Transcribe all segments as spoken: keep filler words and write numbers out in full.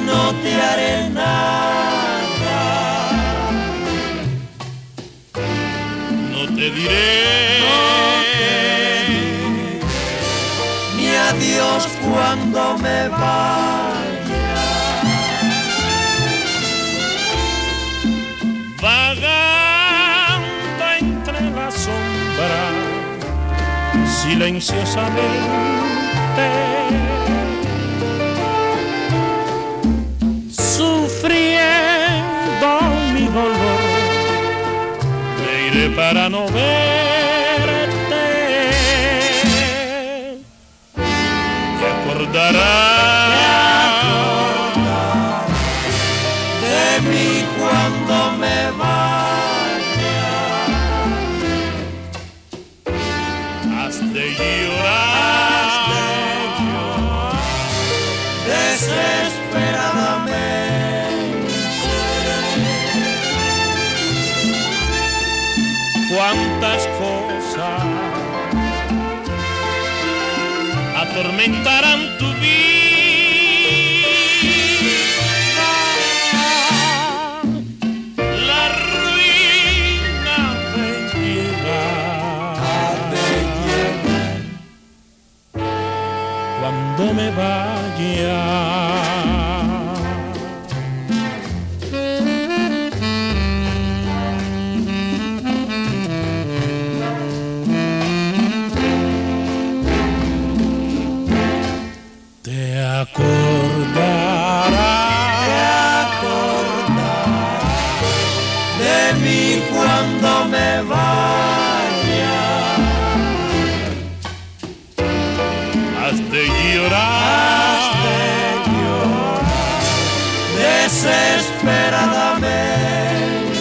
no te haré nada, no te diré, no te diré ni adiós cuando me vaya. Vagando entre la sombra, silenciosamente, sufriendo mi dolor, me iré para no verte. Te acordarás de mí cuando me vaya. Has de llorar, Has de llorar desesperadamente. cuántas cosas atormentarán tu vida, la ruina de llegar cuando me vaya. Te acordarás, Te acordarás de mí cuando me vaya. has de llorar, Has de llorar desesperadamente.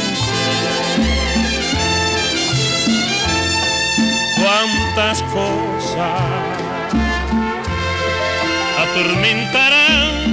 cuántas cosas atormentarán